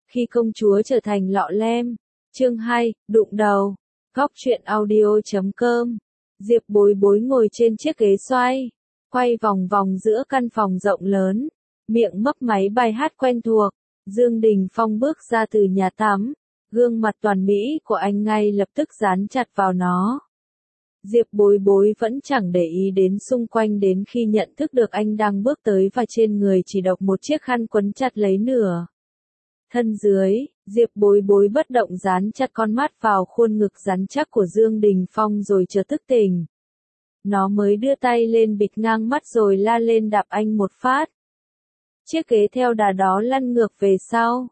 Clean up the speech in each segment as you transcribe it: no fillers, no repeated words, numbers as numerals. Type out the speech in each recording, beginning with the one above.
Khi công chúa trở thành lọ lem. Chương 2, đụng đầu. Góc truyện audio.com. Diệp Bối Bối ngồi trên chiếc ghế xoay, quay vòng vòng giữa căn phòng rộng lớn, miệng mấp máy bài hát quen thuộc. Dương Đình Phong bước ra từ nhà tắm, gương mặt toàn mỹ của anh ngay lập tức dán chặt vào nó. Diệp Bối Bối vẫn chẳng để ý đến xung quanh đến khi nhận thức được anh đang bước tới và trên người chỉ độc một chiếc khăn quấn chặt lấy nửa thân dưới. Diệp Bối Bối bất động dán chặt con mắt vào khuôn ngực rắn chắc của Dương Đình Phong rồi chợt thức tỉnh. Nó mới đưa tay lên bịt ngang mắt rồi la lên đạp anh một phát. Chiếc ghế theo đà đó lăn ngược về sau.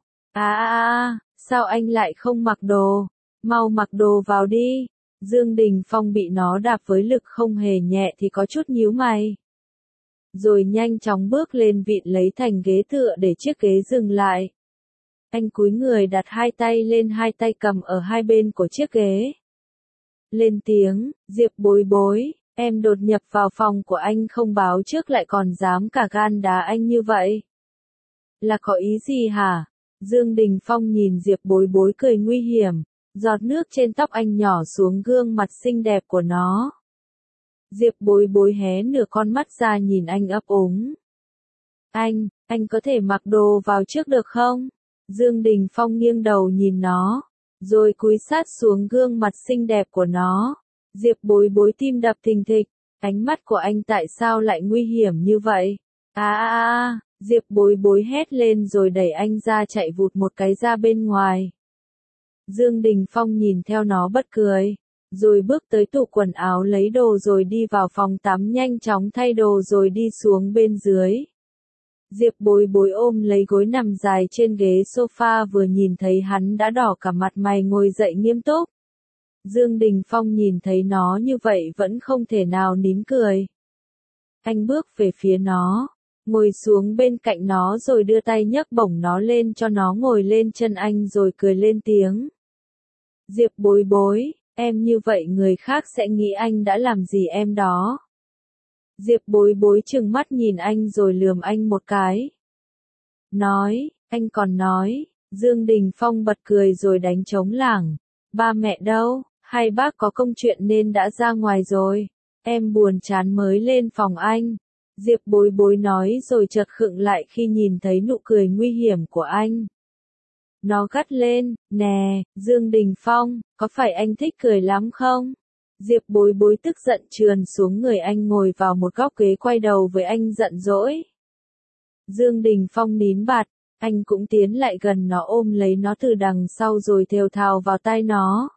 Sao anh lại không mặc đồ? Mau mặc đồ vào đi. Dương Đình Phong bị nó đạp với lực không hề nhẹ thì có chút nhíu mày. Rồi nhanh chóng bước lên vịn lấy thành ghế tựa để chiếc ghế dừng lại. Anh cúi người đặt hai tay lên hai tay cầm ở hai bên của chiếc ghế. Lên tiếng, Diệp Bối Bối, em đột nhập vào phòng của anh không báo trước lại còn dám cả gan đá anh như vậy. Là có ý gì hả? Dương Đình Phong nhìn Diệp Bối Bối cười nguy hiểm, giọt nước trên tóc anh nhỏ xuống gương mặt xinh đẹp của nó. Diệp Bối Bối hé nửa con mắt ra nhìn anh ấp úng. Anh có thể mặc đồ vào trước được không? Dương Đình Phong nghiêng đầu nhìn nó, rồi cúi sát xuống gương mặt xinh đẹp của nó. Diệp Bối Bối tim đập thình thịch, ánh mắt của anh tại sao lại nguy hiểm như vậy? Diệp Bối Bối hét lên rồi đẩy anh ra chạy vụt một cái ra bên ngoài. Dương Đình Phong nhìn theo nó bật cười, rồi bước tới tủ quần áo lấy đồ rồi đi vào phòng tắm nhanh chóng thay đồ rồi đi xuống bên dưới. Diệp Bối Bối ôm lấy gối nằm dài trên ghế sofa vừa nhìn thấy hắn đã đỏ cả mặt mày ngồi dậy nghiêm túc. Dương Đình Phong nhìn thấy nó như vậy vẫn không thể nào nín cười. Anh bước về phía nó, ngồi xuống bên cạnh nó rồi đưa tay nhấc bổng nó lên cho nó ngồi lên chân anh rồi cười lên tiếng. Diệp Bối Bối, em như vậy người khác sẽ nghĩ anh đã làm gì em đó. Diệp Bối Bối trừng mắt nhìn anh rồi lườm anh một cái. Anh còn nói, Dương Đình Phong bật cười rồi đánh trống lảng. Ba mẹ đâu, hai bác có công chuyện nên đã ra ngoài rồi, em buồn chán mới lên phòng anh. Diệp Bối Bối nói rồi chợt khựng lại khi nhìn thấy nụ cười nguy hiểm của anh. Nó gắt lên, nè, Dương Đình Phong, có phải anh thích cười lắm không? Diệp Bối Bối tức giận trườn xuống người anh ngồi vào một góc ghế quay đầu với anh giận dỗi. Dương Đình Phong nín bặt, anh cũng tiến lại gần nó ôm lấy nó từ đằng sau rồi thều thào vào tai nó.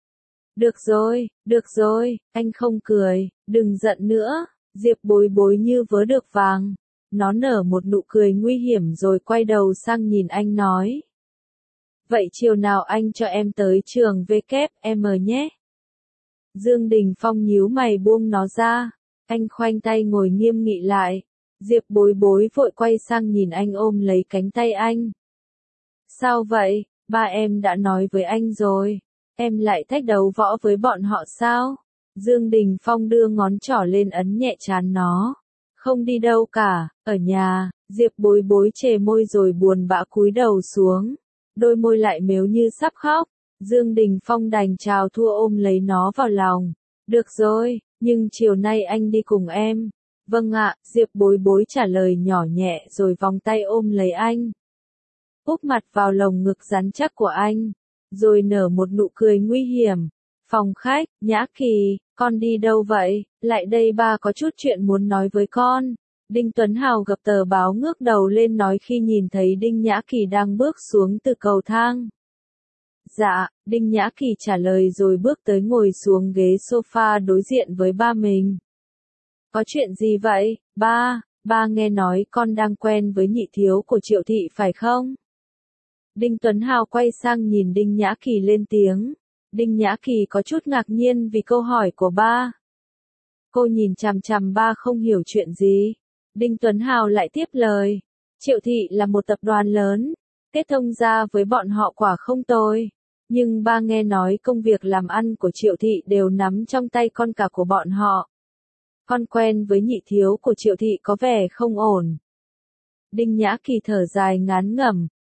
Được rồi, anh không cười, đừng giận nữa. Diệp Bối Bối như vớ được vàng. Nó nở một nụ cười nguy hiểm rồi quay đầu sang nhìn anh nói. Vậy chiều nào anh cho em tới trường WM nhé. Dương Đình Phong nhíu mày buông nó ra. Anh khoanh tay ngồi nghiêm nghị lại. Diệp Bối Bối vội quay sang nhìn anh ôm lấy cánh tay anh. Sao vậy, ba em đã nói với anh rồi. Em lại thách đấu võ với bọn họ sao? Dương Đình Phong đưa ngón trỏ lên ấn nhẹ trán nó. Không đi đâu cả, ở nhà. Diệp Bối Bối chề môi rồi buồn bã cúi đầu xuống. Đôi môi lại mếu như sắp khóc. Dương Đình Phong đành chào thua ôm lấy nó vào lòng. Được rồi, nhưng chiều nay anh đi cùng em. Vâng ạ, Diệp Bối Bối trả lời nhỏ nhẹ rồi vòng tay ôm lấy anh. Úp mặt vào lồng ngực rắn chắc của anh. Rồi nở một nụ cười nguy hiểm. Phòng khách, Nhã Kỳ, con đi đâu vậy? Lại đây ba có chút chuyện muốn nói với con. Đinh Tuấn Hào gập tờ báo ngước đầu lên nói khi nhìn thấy Đinh Nhã Kỳ đang bước xuống từ cầu thang. Dạ, Đinh Nhã Kỳ trả lời rồi bước tới ngồi xuống ghế sofa đối diện với ba mình. Có chuyện gì vậy, ba nghe nói con đang quen với nhị thiếu của Triệu Thị phải không? Đinh Tuấn Hào quay sang nhìn Đinh Nhã Kỳ lên tiếng. Đinh Nhã Kỳ có chút ngạc nhiên vì câu hỏi của ba. Cô nhìn chằm chằm ba không hiểu chuyện gì. Đinh Tuấn Hào lại tiếp lời. Triệu Thị là một tập đoàn lớn, kết thông ra với bọn họ quả không tồi. Nhưng ba nghe nói công việc làm ăn của Triệu Thị đều nắm trong tay con cả của bọn họ. Con quen với nhị thiếu của Triệu Thị có vẻ không ổn. Đinh Nhã Kỳ thở dài ngán ngẩm.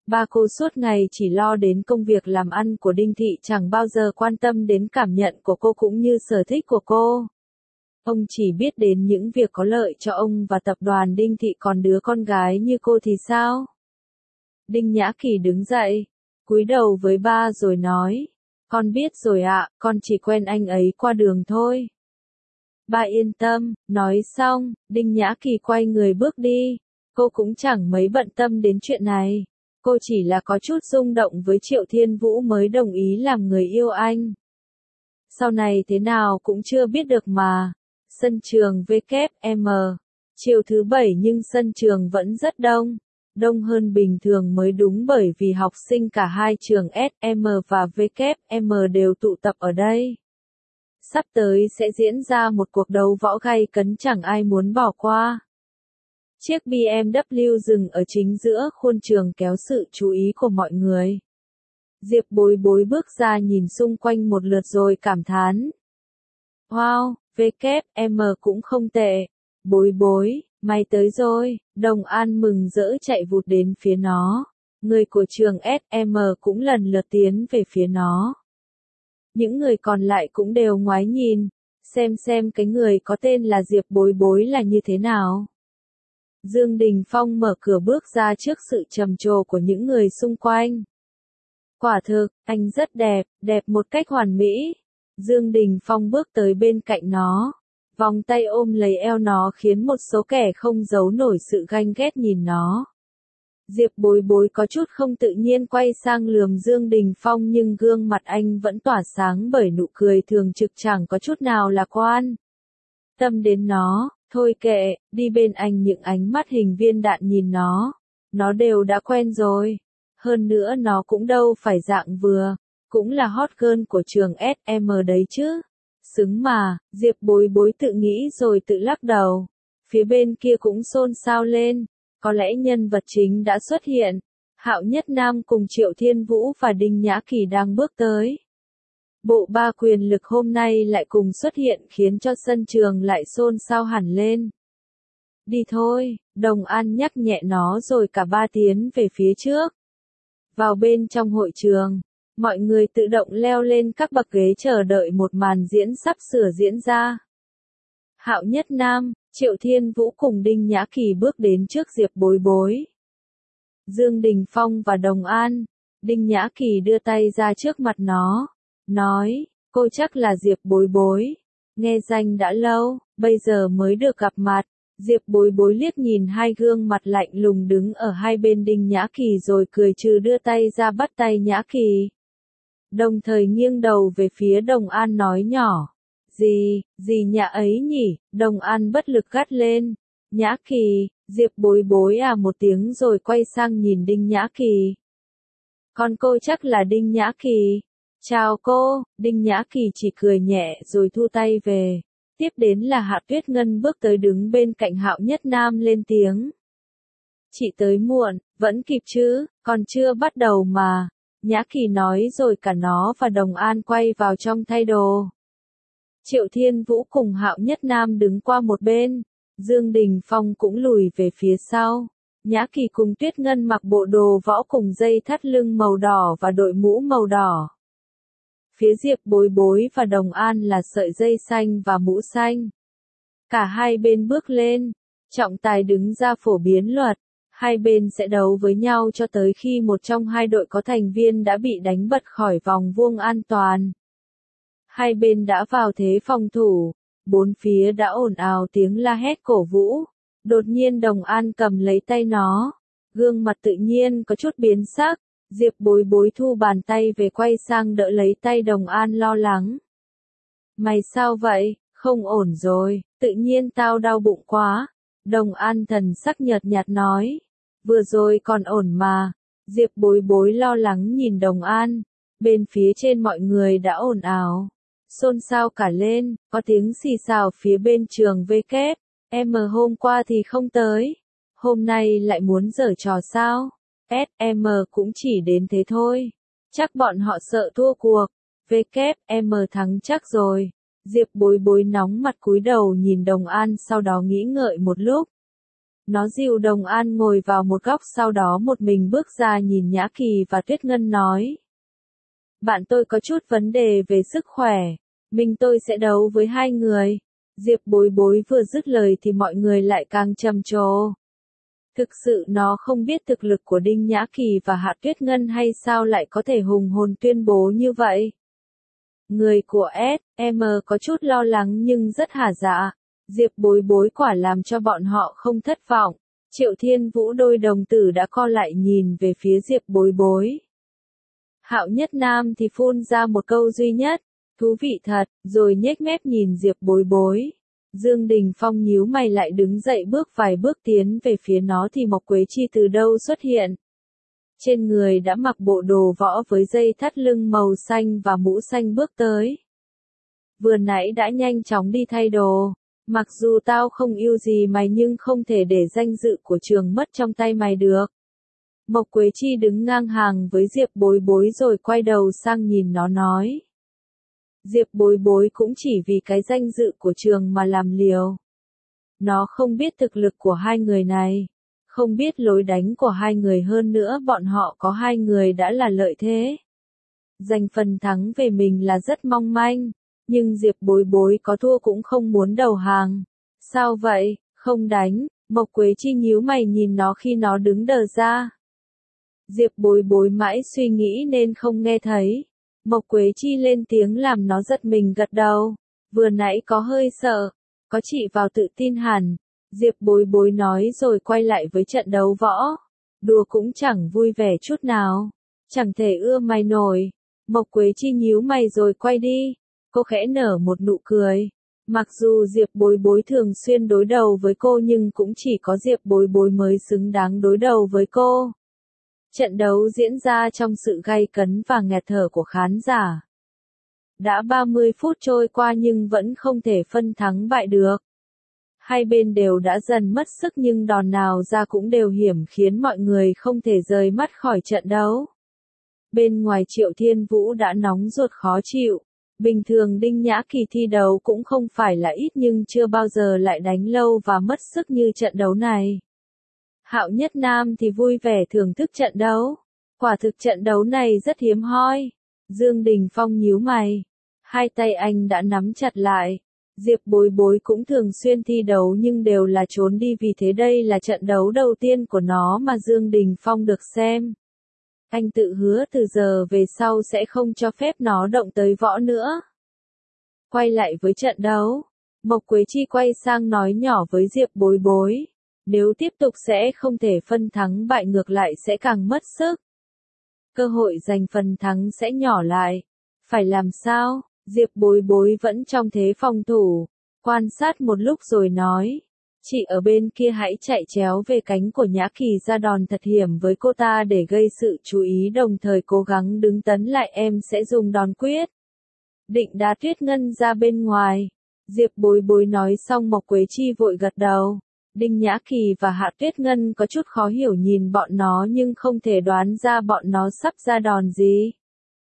Ba cô suốt ngày chỉ lo đến công việc làm ăn của Đinh Thị, chẳng bao giờ quan tâm đến cảm nhận của cô cũng như sở thích của cô. Ông chỉ biết đến những việc có lợi cho ông và tập đoàn Đinh Thị, còn đứa con gái như cô thì sao? Đinh Nhã Kỳ đứng dậy, cúi đầu với ba rồi nói, con biết rồi ạ, con chỉ quen anh ấy qua đường thôi. Ba yên tâm, nói xong, Đinh Nhã Kỳ quay người bước đi, cô cũng chẳng mấy bận tâm đến chuyện này. Cô chỉ là có chút rung động với Triệu Thiên Vũ mới đồng ý làm người yêu anh. Sau này thế nào cũng chưa biết được mà. Sân trường WM, chiều thứ bảy nhưng sân trường vẫn rất đông. Đông hơn bình thường mới đúng, bởi vì học sinh cả hai trường SM và WM đều tụ tập ở đây. Sắp tới sẽ diễn ra một cuộc đấu võ gay cấn chẳng ai muốn bỏ qua. Chiếc BMW dừng ở chính giữa khuôn trường kéo sự chú ý của mọi người. Diệp Bối Bối bước ra nhìn xung quanh một lượt rồi cảm thán. Wow, WM cũng không tệ. Bối Bối, mày tới rồi. Đồng An mừng rỡ chạy vụt đến phía nó. Người của trường SM cũng lần lượt tiến về phía nó. Những người còn lại cũng đều ngoái nhìn, xem cái người có tên là Diệp Bối Bối là như thế nào. Dương Đình Phong mở cửa bước ra trước sự trầm trồ của những người xung quanh. Quả thực, anh rất đẹp, đẹp một cách hoàn mỹ. Dương Đình Phong bước tới bên cạnh nó, vòng tay ôm lấy eo nó khiến một số kẻ không giấu nổi sự ganh ghét nhìn nó. Diệp Bối Bối có chút không tự nhiên quay sang lườm Dương Đình Phong, nhưng gương mặt anh vẫn tỏa sáng bởi nụ cười thường trực chẳng có chút nào lạc quan. Tâm đến nó, thôi kệ, đi bên anh. Những ánh mắt hình viên đạn nhìn nó đều đã quen rồi. Hơn nữa nó cũng đâu phải dạng vừa, cũng là hot girl của trường SM đấy chứ. Xứng mà, Diệp Bối Bối tự nghĩ rồi tự lắc đầu. Phía bên kia cũng xôn xao lên. Có lẽ nhân vật chính đã xuất hiện. Hạo Nhất Nam cùng Triệu Thiên Vũ và Đinh Nhã Kỳ đang bước tới. Bộ ba quyền lực hôm nay lại cùng xuất hiện khiến cho sân trường lại xôn xao hẳn lên. Đi thôi, Đồng An nhắc nhẹ nó rồi cả ba tiến về phía trước. Vào bên trong hội trường, mọi người tự động leo lên các bậc ghế chờ đợi một màn diễn sắp sửa diễn ra. Hạo Nhất Nam, Triệu Thiên Vũ cùng Đinh Nhã Kỳ bước đến trước Diệp Bối Bối. Dương Đình Phong và Đồng An, Đinh Nhã Kỳ đưa tay ra trước mặt nó, nói, cô chắc là Diệp Bối Bối. Nghe danh đã lâu, bây giờ mới được gặp mặt. Diệp Bối Bối liếc nhìn hai gương mặt lạnh lùng đứng ở hai bên Đinh Nhã Kỳ rồi cười trừ đưa tay ra bắt tay Nhã Kỳ. Đồng thời nghiêng đầu về phía Đồng An nói nhỏ. Gì nhà ấy nhỉ? Đồng An bất lực gắt lên. Nhã Kỳ, Diệp Bối Bối à một tiếng rồi quay sang nhìn Đinh Nhã Kỳ. Còn cô chắc là Đinh Nhã Kỳ. Chào cô, Đinh Nhã Kỳ chỉ cười nhẹ rồi thu tay về. Tiếp đến là Hạ Tuyết Ngân bước tới đứng bên cạnh Hạo Nhất Nam lên tiếng. Chị tới muộn, vẫn kịp chứ, còn chưa bắt đầu mà. Nhã Kỳ nói rồi cả nó và Đồng An quay vào trong thay đồ. Triệu Thiên Vũ cùng Hạo Nhất Nam đứng qua một bên, Dương Đình Phong cũng lùi về phía sau. Nhã Kỳ cùng Tuyết Ngân mặc bộ đồ võ cùng dây thắt lưng màu đỏ và đội mũ màu đỏ. Phía Diệp Bối Bối và Đồng An là sợi dây xanh và mũ xanh. Cả hai bên bước lên, trọng tài đứng ra phổ biến luật. Hai bên sẽ đấu với nhau cho tới khi một trong hai đội có thành viên đã bị đánh bật khỏi vòng vuông an toàn. Hai bên đã vào thế phòng thủ, bốn phía đã ồn ào tiếng la hét cổ vũ. Đột nhiên Đồng An cầm lấy tay nó, gương mặt tự nhiên có chút biến sắc. Diệp Bối Bối thu bàn tay về quay sang đỡ lấy tay Đồng An lo lắng. Mày sao vậy, không ổn rồi, tự nhiên tao đau bụng quá. Đồng An thần sắc nhợt nhạt nói, vừa rồi còn ổn mà. Diệp Bối Bối lo lắng nhìn Đồng An, bên phía trên mọi người đã ồn ào, xôn xao cả lên, có tiếng xì xào phía bên trường WM hôm qua thì không tới, hôm nay lại muốn giở trò sao? SM cũng chỉ đến thế thôi. Chắc bọn họ sợ thua cuộc. WM thắng chắc rồi. Diệp Bối Bối nóng mặt cúi đầu nhìn Đồng An, sau đó nghĩ ngợi một lúc. Nó dìu Đồng An ngồi vào một góc sau đó một mình bước ra nhìn Nhã Kỳ và Tuyết Ngân nói. Bạn tôi có chút vấn đề về sức khỏe, mình tôi sẽ đấu với hai người. Diệp Bối Bối vừa dứt lời thì mọi người lại càng trầm trồ. Thực sự nó không biết thực lực của Đinh Nhã Kỳ và Hạ Tuyết Ngân hay sao lại có thể hùng hồn tuyên bố như vậy. Người của SM có chút lo lắng nhưng rất hả dạ. Diệp Bối Bối quả làm cho bọn họ không thất vọng. Triệu Thiên Vũ đôi đồng tử đã co lại nhìn về phía Diệp Bối Bối. Hạo Nhất Nam thì phun ra một câu duy nhất, thú vị thật, rồi nhếch mép nhìn Diệp Bối Bối. Dương Đình Phong nhíu mày lại đứng dậy bước vài bước tiến về phía nó thì Mộc Quế Chi từ đâu xuất hiện. Trên người đã mặc bộ đồ võ với dây thắt lưng màu xanh và mũ xanh bước tới. Vừa nãy đã nhanh chóng đi thay đồ. Mặc dù tao không yêu gì mày nhưng không thể để danh dự của trường mất trong tay mày được. Mộc Quế Chi đứng ngang hàng với Diệp Bối Bối rồi quay đầu sang nhìn nó nói. Diệp Bối Bối cũng chỉ vì cái danh dự của trường mà làm liều. Nó không biết thực lực của hai người này, không biết lối đánh của hai người, hơn nữa bọn họ có hai người đã là lợi thế. Giành phần thắng về mình là rất mong manh, nhưng Diệp Bối Bối có thua cũng không muốn đầu hàng. Sao vậy, không đánh? Mộc Quế Chi nhíu mày nhìn nó khi nó đứng đờ ra. Diệp Bối Bối mãi suy nghĩ nên không nghe thấy. Mộc Quế Chi lên tiếng làm nó giật mình gật đầu. Vừa nãy có hơi sợ, có chị vào tự tin hẳn. Diệp Bối Bối nói rồi quay lại với trận đấu võ. Đùa cũng chẳng vui vẻ chút nào. Chẳng thể ưa mày nổi. Mộc Quế Chi nhíu mày rồi quay đi. Cô khẽ nở một nụ cười. Mặc dù Diệp Bối Bối thường xuyên đối đầu với cô nhưng cũng chỉ có Diệp Bối Bối mới xứng đáng đối đầu với cô. Trận đấu diễn ra trong sự gay cấn và nghẹt thở của khán giả. Đã 30 phút trôi qua nhưng vẫn không thể phân thắng bại được. Hai bên đều đã dần mất sức nhưng đòn nào ra cũng đều hiểm khiến mọi người không thể rời mắt khỏi trận đấu. Bên ngoài Triệu Thiên Vũ đã nóng ruột khó chịu. Bình thường Đinh Nhã Kỳ thi đấu cũng không phải là ít nhưng chưa bao giờ lại đánh lâu và mất sức như trận đấu này. Hạo Nhất Nam thì vui vẻ thưởng thức trận đấu. Quả thực trận đấu này rất hiếm hoi. Dương Đình Phong nhíu mày. Hai tay anh đã nắm chặt lại. Diệp Bối Bối cũng thường xuyên thi đấu nhưng đều là trốn đi, vì thế đây là trận đấu đầu tiên của nó mà Dương Đình Phong được xem. Anh tự hứa từ giờ về sau sẽ không cho phép nó động tới võ nữa. Quay lại với trận đấu. Mộc Quế Chi quay sang nói nhỏ với Diệp Bối Bối. Nếu tiếp tục sẽ không thể phân thắng bại, ngược lại sẽ càng mất sức. Cơ hội giành phần thắng sẽ nhỏ lại. Phải làm sao? Diệp Bối Bối vẫn trong thế phòng thủ. Quan sát một lúc rồi nói. Chị ở bên kia hãy chạy chéo về cánh của Nhã Kỳ ra đòn thật hiểm với cô ta để gây sự chú ý, đồng thời cố gắng đứng tấn lại, em sẽ dùng đòn quyết định đá Tuyết Ngân ra bên ngoài. Diệp Bối Bối nói xong Mộc Quế Chi vội gật đầu. Đinh Nhã Kỳ và Hạ Tuyết Ngân có chút khó hiểu nhìn bọn nó nhưng không thể đoán ra bọn nó sắp ra đòn gì.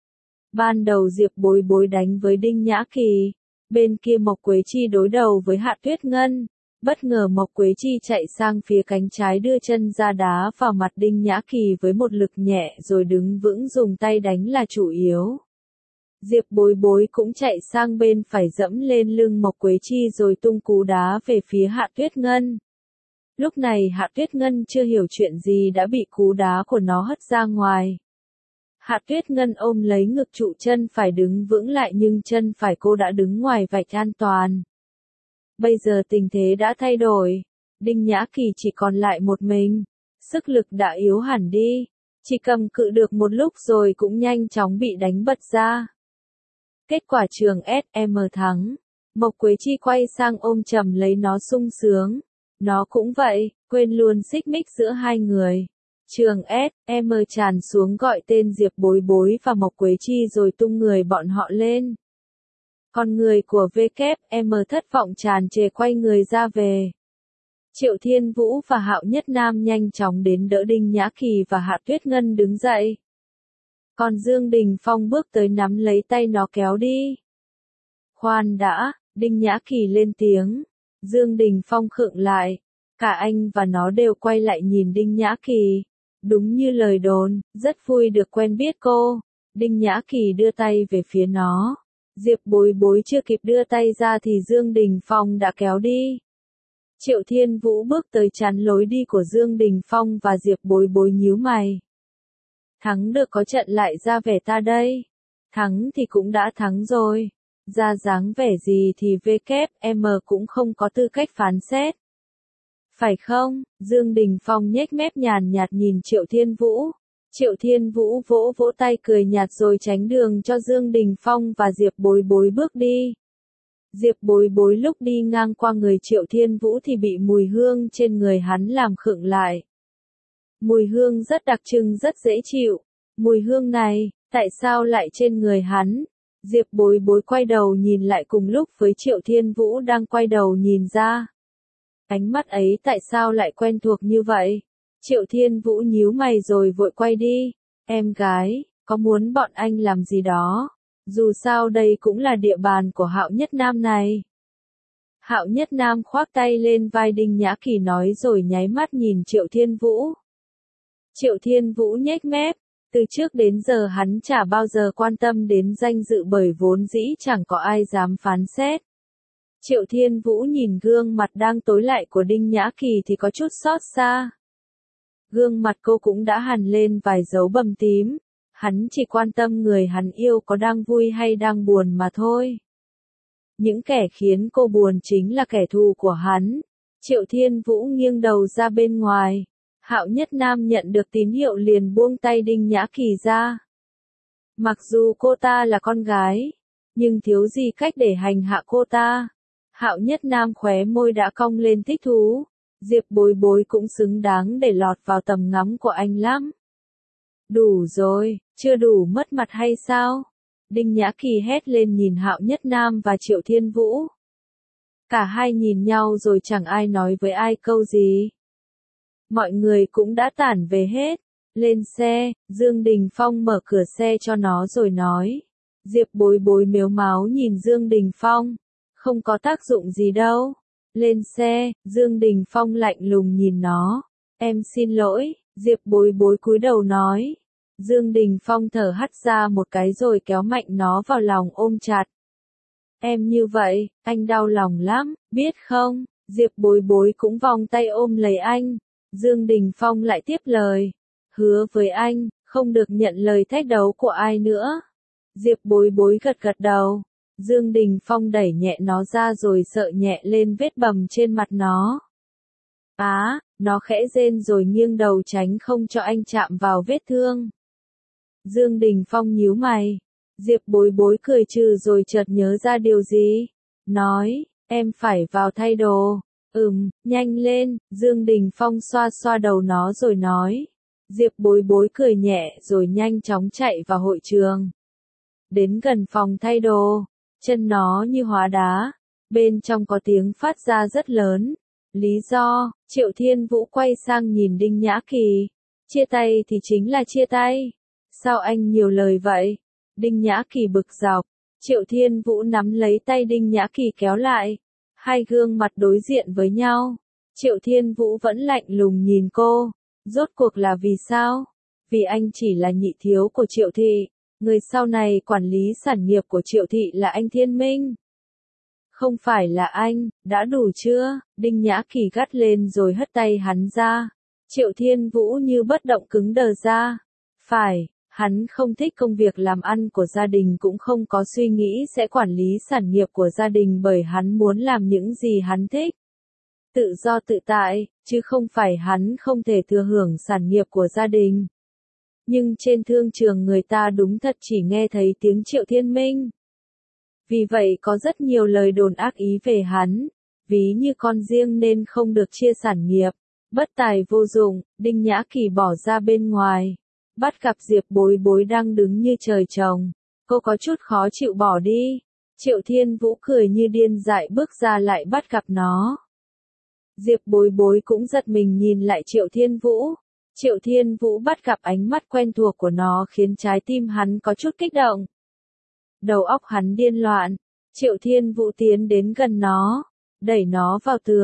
Ban đầu Diệp Bối Bối đánh với Đinh Nhã Kỳ, bên kia Mộc Quế Chi đối đầu với Hạ Tuyết Ngân. Bất ngờ Mộc Quế Chi chạy sang phía cánh trái đưa chân ra đá vào mặt Đinh Nhã Kỳ với một lực nhẹ rồi đứng vững dùng tay đánh là chủ yếu. Diệp Bối Bối cũng chạy sang bên phải dẫm lên lưng Mộc Quế Chi rồi tung cú đá về phía Hạ Tuyết Ngân. Lúc này Hạ Tuyết Ngân chưa hiểu chuyện gì đã bị cú đá của nó hất ra ngoài. Hạ Tuyết Ngân ôm lấy ngực trụ chân phải đứng vững lại nhưng chân phải cô đã đứng ngoài vạch an toàn. Bây giờ tình thế đã thay đổi. Đinh Nhã Kỳ chỉ còn lại một mình. Sức lực đã yếu hẳn đi. Chỉ cầm cự được một lúc rồi cũng nhanh chóng bị đánh bật ra. Kết quả trường SM thắng. Mộc Quế Chi quay sang ôm chầm lấy nó sung sướng. Nó cũng vậy, quên luôn xích mích giữa hai người. Trường SM tràn xuống gọi tên Diệp Bối Bối và Mộc Quế Chi rồi tung người bọn họ lên. Còn người của WM thất vọng tràn trề quay người ra về. Triệu Thiên Vũ và Hạo Nhất Nam nhanh chóng đến đỡ Đinh Nhã Kỳ và Hạ Tuyết Ngân đứng dậy. Còn Dương Đình Phong bước tới nắm lấy tay nó kéo đi. Khoan đã, Đinh Nhã Kỳ lên tiếng. Dương Đình Phong khựng lại. Cả anh và nó đều quay lại nhìn Đinh Nhã Kỳ. Đúng như lời đồn, rất vui được quen biết cô. Đinh Nhã Kỳ đưa tay về phía nó. Diệp Bối Bối chưa kịp đưa tay ra thì Dương Đình Phong đã kéo đi. Triệu Thiên Vũ bước tới chắn lối đi của Dương Đình Phong và Diệp Bối Bối nhíu mày. Thắng được có trận lại ra vẻ ta đây. Thắng thì cũng đã thắng rồi. Ra dáng vẻ gì thì WM cũng không có tư cách phán xét. Phải không? Dương Đình Phong nhếch mép nhàn nhạt nhìn Triệu Thiên Vũ. Triệu Thiên Vũ vỗ vỗ tay cười nhạt rồi tránh đường cho Dương Đình Phong và Diệp Bối Bối bước đi. Diệp Bối Bối lúc đi ngang qua người Triệu Thiên Vũ thì bị mùi hương trên người hắn làm khựng lại. Mùi hương rất đặc trưng rất dễ chịu. Mùi hương này, tại sao lại trên người hắn? Diệp Bối Bối quay đầu nhìn lại cùng lúc với Triệu Thiên Vũ đang quay đầu nhìn ra. Ánh mắt ấy tại sao lại quen thuộc như vậy? Triệu Thiên Vũ nhíu mày rồi vội quay đi. Em gái, có muốn bọn anh làm gì đó? Dù sao đây cũng là địa bàn của Hạo Nhất Nam này. Hạo Nhất Nam khoác tay lên vai Đinh Nhã Kỳ nói rồi nháy mắt nhìn Triệu Thiên Vũ. Triệu Thiên Vũ nhếch mép. Từ trước đến giờ hắn chả bao giờ quan tâm đến danh dự bởi vốn dĩ chẳng có ai dám phán xét. Triệu Thiên Vũ nhìn gương mặt đang tối lại của Đinh Nhã Kỳ thì có chút xót xa. Gương mặt cô cũng đã hằn lên vài dấu bầm tím. Hắn chỉ quan tâm người hắn yêu có đang vui hay đang buồn mà thôi. Những kẻ khiến cô buồn chính là kẻ thù của hắn. Triệu Thiên Vũ nghiêng đầu ra bên ngoài. Hạo Nhất Nam nhận được tín hiệu liền buông tay Đinh Nhã Kỳ ra. Mặc dù cô ta là con gái, nhưng thiếu gì cách để hành hạ cô ta. Hạo Nhất Nam khóe môi đã cong lên thích thú. Diệp Bối Bối cũng xứng đáng để lọt vào tầm ngắm của anh lắm. Đủ rồi, chưa đủ mất mặt hay sao? Đinh Nhã Kỳ hét lên nhìn Hạo Nhất Nam và Triệu Thiên Vũ. Cả hai nhìn nhau rồi chẳng ai nói với ai câu gì. Mọi người cũng đã tản về hết. Lên xe, Dương Đình Phong mở cửa xe cho nó rồi nói. Diệp Bối Bối mếu máo nhìn Dương Đình Phong. Không có tác dụng gì đâu. Lên xe, Dương Đình Phong lạnh lùng nhìn nó. Em xin lỗi, Diệp Bối Bối cúi đầu nói. Dương Đình Phong thở hắt ra một cái rồi kéo mạnh nó vào lòng ôm chặt. Em như vậy, anh đau lòng lắm, biết không? Diệp Bối Bối cũng vòng tay ôm lấy anh. Dương Đình Phong lại tiếp lời. Hứa với anh, không được nhận lời thách đấu của ai nữa. Diệp Bối Bối gật gật đầu. Dương Đình Phong đẩy nhẹ nó ra rồi sợ nhẹ lên vết bầm trên mặt nó. Nó khẽ rên rồi nghiêng đầu tránh không cho anh chạm vào vết thương. Dương Đình Phong nhíu mày. Diệp Bối Bối cười trừ rồi chợt nhớ ra điều gì. Nói, em phải vào thay đồ. Nhanh lên, Dương Đình Phong xoa xoa đầu nó rồi nói. Diệp Bối Bối cười nhẹ rồi nhanh chóng chạy vào hội trường. Đến gần phòng thay đồ, chân nó như hóa đá. Bên trong có tiếng phát ra rất lớn. Lý do, Triệu Thiên Vũ quay sang nhìn Đinh Nhã Kỳ. Chia tay thì chính là chia tay. Sao anh nhiều lời vậy? Đinh Nhã Kỳ bực dọc. Triệu Thiên Vũ nắm lấy tay Đinh Nhã Kỳ kéo lại. Hai gương mặt đối diện với nhau. Triệu Thiên Vũ vẫn lạnh lùng nhìn cô. Rốt cuộc là vì sao? Vì anh chỉ là nhị thiếu của Triệu Thị. Người sau này quản lý sản nghiệp của Triệu Thị là anh Thiên Minh. Không phải là anh, đã đủ chưa? Đinh Nhã Kỳ gắt lên rồi hất tay hắn ra. Triệu Thiên Vũ như bất động cứng đờ ra. Phải, hắn không thích công việc làm ăn của gia đình cũng không có suy nghĩ sẽ quản lý sản nghiệp của gia đình bởi hắn muốn làm những gì hắn thích. Tự do tự tại, chứ không phải hắn không thể thừa hưởng sản nghiệp của gia đình. Nhưng trên thương trường người ta đúng thật chỉ nghe thấy tiếng Triệu Thiên Minh. Vì vậy có rất nhiều lời đồn ác ý về hắn, ví như con riêng nên không được chia sản nghiệp, bất tài vô dụng. Đinh Nhã Kỳ bỏ ra bên ngoài, bắt gặp Diệp Bối Bối đang đứng như trời trồng, cô có chút khó chịu bỏ đi. Triệu Thiên Vũ cười như điên dại bước ra lại bắt gặp nó. Diệp Bối Bối cũng giật mình nhìn lại Triệu Thiên Vũ. Triệu Thiên Vũ bắt gặp ánh mắt quen thuộc của nó khiến trái tim hắn có chút kích động. Đầu óc hắn điên loạn. Triệu Thiên Vũ tiến đến gần nó, đẩy nó vào tường,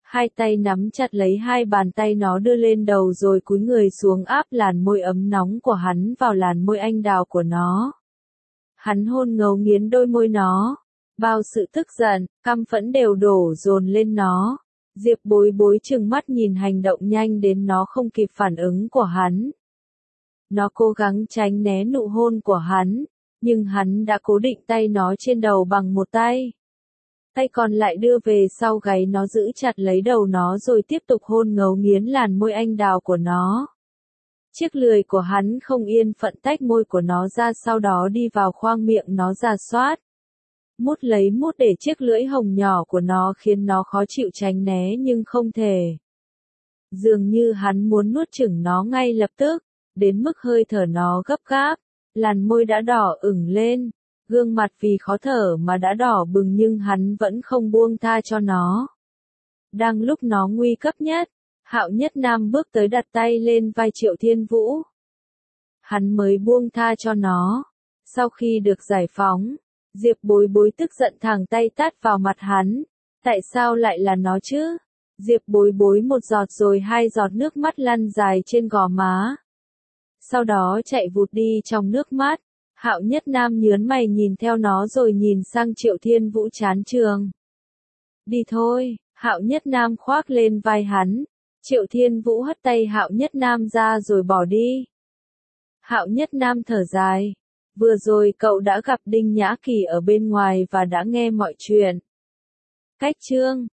Hai tay nắm chặt lấy hai bàn tay nó đưa lên đầu rồi cúi người xuống áp làn môi ấm nóng của hắn vào làn môi anh đào của nó. Hắn hôn ngấu nghiến đôi môi nó. Bao sự tức giận, căm phẫn đều đổ dồn lên nó. Diệp Bối Bối trừng mắt nhìn hành động nhanh đến nó không kịp phản ứng của hắn. Nó cố gắng tránh né nụ hôn của hắn, nhưng hắn đã cố định tay nó trên đầu bằng một tay. Tay còn lại đưa về sau gáy nó giữ chặt lấy đầu nó rồi tiếp tục hôn ngấu nghiến làn môi anh đào của nó. Chiếc lưỡi của hắn không yên phận tách môi của nó ra, sau đó đi vào khoang miệng nó rà soát. Mút lấy mút để chiếc lưỡi hồng nhỏ của nó khiến nó khó chịu tránh né nhưng không thể. Dường như hắn muốn nuốt chửng nó ngay lập tức, đến mức hơi thở nó gấp gáp, làn môi đã đỏ ửng lên, gương mặt vì khó thở mà đã đỏ bừng nhưng hắn vẫn không buông tha cho nó. Đang lúc nó nguy cấp nhất, Hạo Nhất Nam bước tới đặt tay lên vai Triệu Thiên Vũ. Hắn mới buông tha cho nó. Sau khi được giải phóng, Diệp Bối Bối tức giận thẳng tay tát vào mặt hắn. Tại sao lại là nó chứ? Diệp Bối Bối một giọt rồi hai giọt nước mắt lăn dài trên gò má. Sau đó chạy vụt đi trong nước mắt. Hạo Nhất Nam nhướng mày nhìn theo nó rồi nhìn sang Triệu Thiên Vũ chán chường. Đi thôi, Hạo Nhất Nam khoác lên vai hắn. Triệu Thiên Vũ hất tay Hạo Nhất Nam ra rồi bỏ đi. Hạo Nhất Nam thở dài. Vừa rồi cậu đã gặp Đinh Nhã Kỳ ở bên ngoài và đã nghe mọi chuyện. Cách chương